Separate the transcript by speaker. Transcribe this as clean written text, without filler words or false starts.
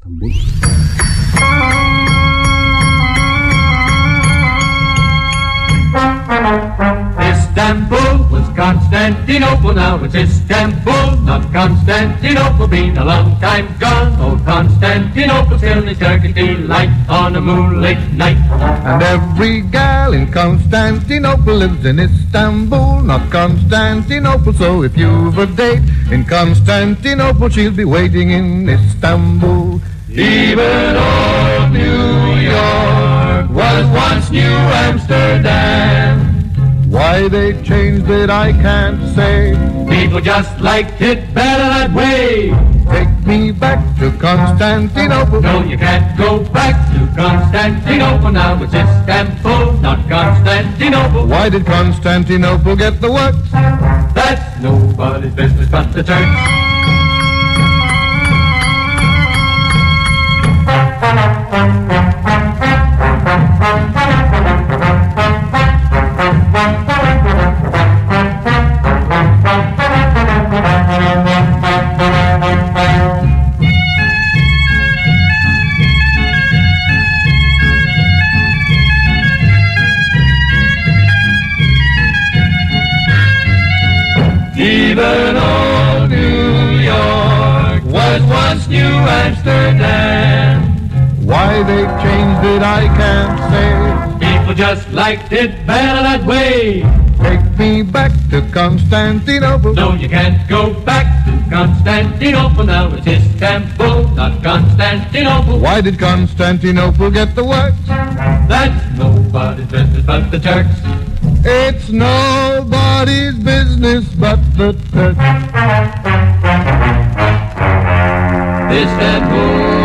Speaker 1: Istanbul.
Speaker 2: Istanbul was Constantinople, now it's Istanbul, not Constantinople, been a long time gone. Old Constantinople still is Turkish delight on a moonlit night.
Speaker 3: And every gal in Constantinople lives in Istanbul, not Constantinople. So if you've a date in Constantinople, she'll be waiting in Istanbul.
Speaker 2: Even old New York was once New Amsterdam.
Speaker 3: Why they changed it, I can't say.
Speaker 2: People just liked it better that way.
Speaker 3: Take me back to Constantinople.
Speaker 2: No, you can't go back to Constantinople now. It's Istanbul, not Constantinople.
Speaker 3: Why did Constantinople get the works?
Speaker 2: That's nobody's business but the Turks. Even old New York was once New Amsterdam.
Speaker 3: Why they changed it, I can't say.
Speaker 2: People just liked it better that way.
Speaker 3: Take me back to Constantinople.
Speaker 2: No, you can't go back to Constantinople now. It's Istanbul, not Constantinople.
Speaker 3: Why did Constantinople get the works?
Speaker 2: That's nobody's business but the Turks.
Speaker 3: It's nobody's business but the Turks.
Speaker 2: Istanbul.